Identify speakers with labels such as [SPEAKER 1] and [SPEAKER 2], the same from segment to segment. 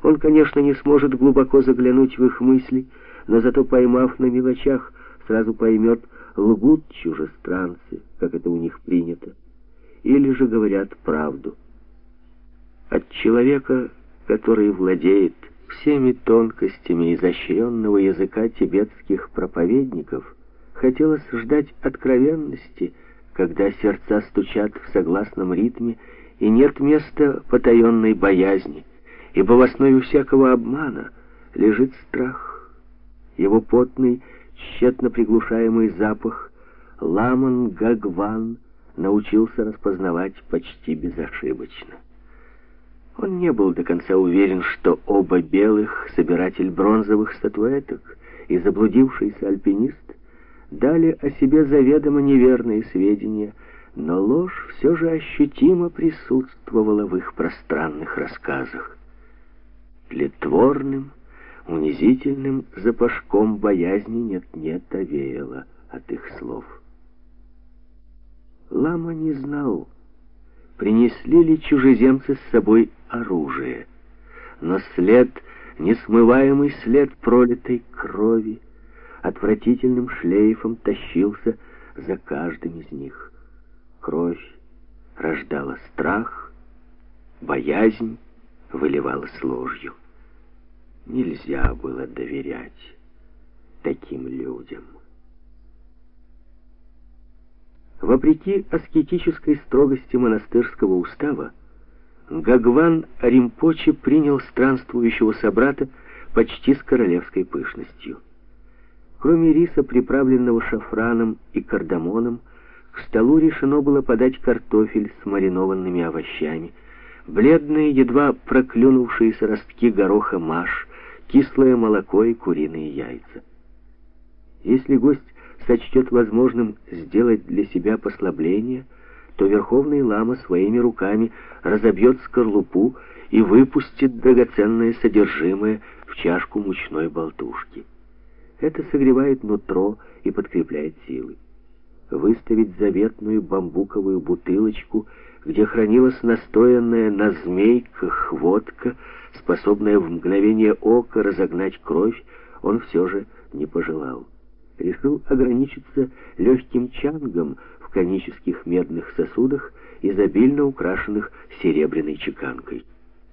[SPEAKER 1] Он, конечно, не сможет глубоко заглянуть в их мысли, но зато, поймав на мелочах, сразу поймет, лгут чужестранцы, как это у них принято, или же говорят правду. От человека, который владеет всеми тонкостями изощренного языка тибетских проповедников, хотелось ждать откровенности, когда сердца стучат в согласном ритме, и нет места потаенной боязни, ибо в основе всякого обмана лежит страх. Его потный, тщетно приглушаемый запах Ламан Гагван научился распознавать почти безошибочно. Он не был до конца уверен, что оба белых, собиратель бронзовых статуэток и заблудившийся альпинист, дали о себе заведомо неверные сведения, но ложь все же ощутимо присутствовала в их пространных рассказах. Тлетворным, унизительным запашком боязни нет-нет овеяло от их слов. Лама не знал, принесли ли чужеземцы с собой оружие, но след, несмываемый след пролитой крови, отвратительным шлейфом тащился за каждым из них. Кровь рождала страх, боязнь выливалась ложью. Нельзя было доверять таким людям. Вопреки аскетической строгости монастырского устава, Гагван Римпоче принял странствующего собрата почти с королевской пышностью. Кроме риса, приправленного шафраном и кардамоном, к столу решено было подать картофель с маринованными овощами, бледные, едва проклюнувшиеся ростки гороха маш, кислое молоко и куриные яйца. Если гость сочтет возможным сделать для себя послабление, то верховный лама своими руками разобьет скорлупу и выпустит драгоценное содержимое в чашку мучной болтушки. Это согревает нутро и подкрепляет силы. Выставить заветную бамбуковую бутылочку, где хранилась настоянная на змейках водка, способная в мгновение ока разогнать кровь, он все же не пожелал. Решил ограничиться легким чангом в конических медных сосудах, изобильно украшенных серебряной чеканкой.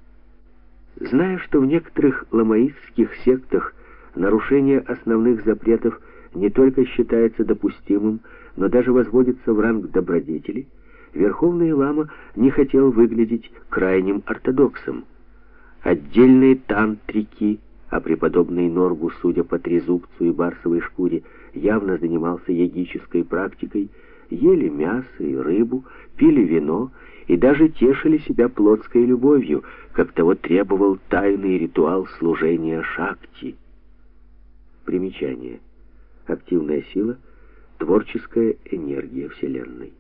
[SPEAKER 1] Зная, что в некоторых ламаистских сектах нарушение основных запретов не только считается допустимым, но даже возводится в ранг добродетели, верховный лама не хотел выглядеть крайним ортодоксом. Отдельные тантрики, а преподобный Норгу, судя по трезубцу и барсовой шкуре, явно занимался йогической практикой, ели мясо и рыбу, пили вино и даже тешили себя плотской любовью, как того требовал тайный ритуал служения Шакти. Примечание. Активная сила, творческая энергия Вселенной.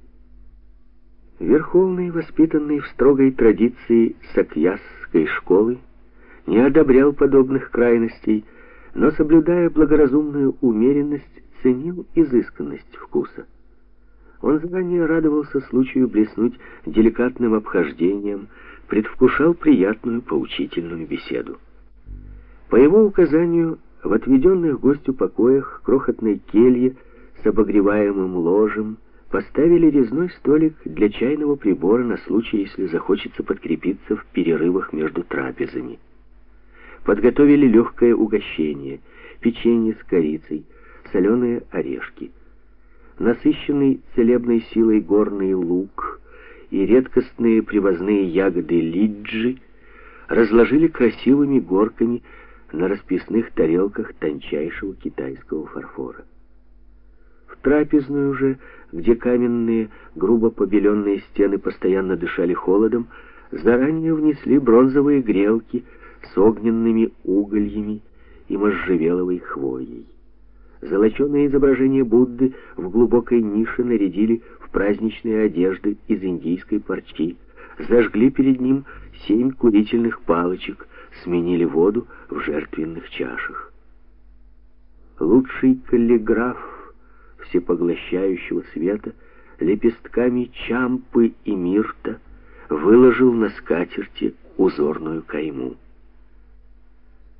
[SPEAKER 1] Верховный, воспитанный в строгой традиции сакьясской школы, не одобрял подобных крайностей, но, соблюдая благоразумную умеренность, ценил изысканность вкуса. Он заранее радовался случаю блеснуть деликатным обхождением, предвкушал приятную поучительную беседу. По его указанию, в отведенных гостю покоях крохотной келье с обогреваемым ложем поставили резной столик для чайного прибора на случай, если захочется подкрепиться в перерывах между трапезами. Подготовили легкое угощение, печенье с корицей, соленые орешки. Насыщенный целебной силой горный лук и редкостные привозные ягоды лиджи разложили красивыми горками на расписных тарелках тончайшего китайского фарфора. В трапезную же, где каменные, грубо побеленные стены постоянно дышали холодом, заранее внесли бронзовые грелки с огненными угольями и можжевеловой хвоей. Золоченое изображение Будды в глубокой нише нарядили в праздничные одежды из индийской парчи, зажгли перед ним 7 курительных палочек, сменили воду в жертвенных чашах. Лучший каллиграф всепоглощающего света лепестками чампы и мирта выложил на скатерти узорную кайму.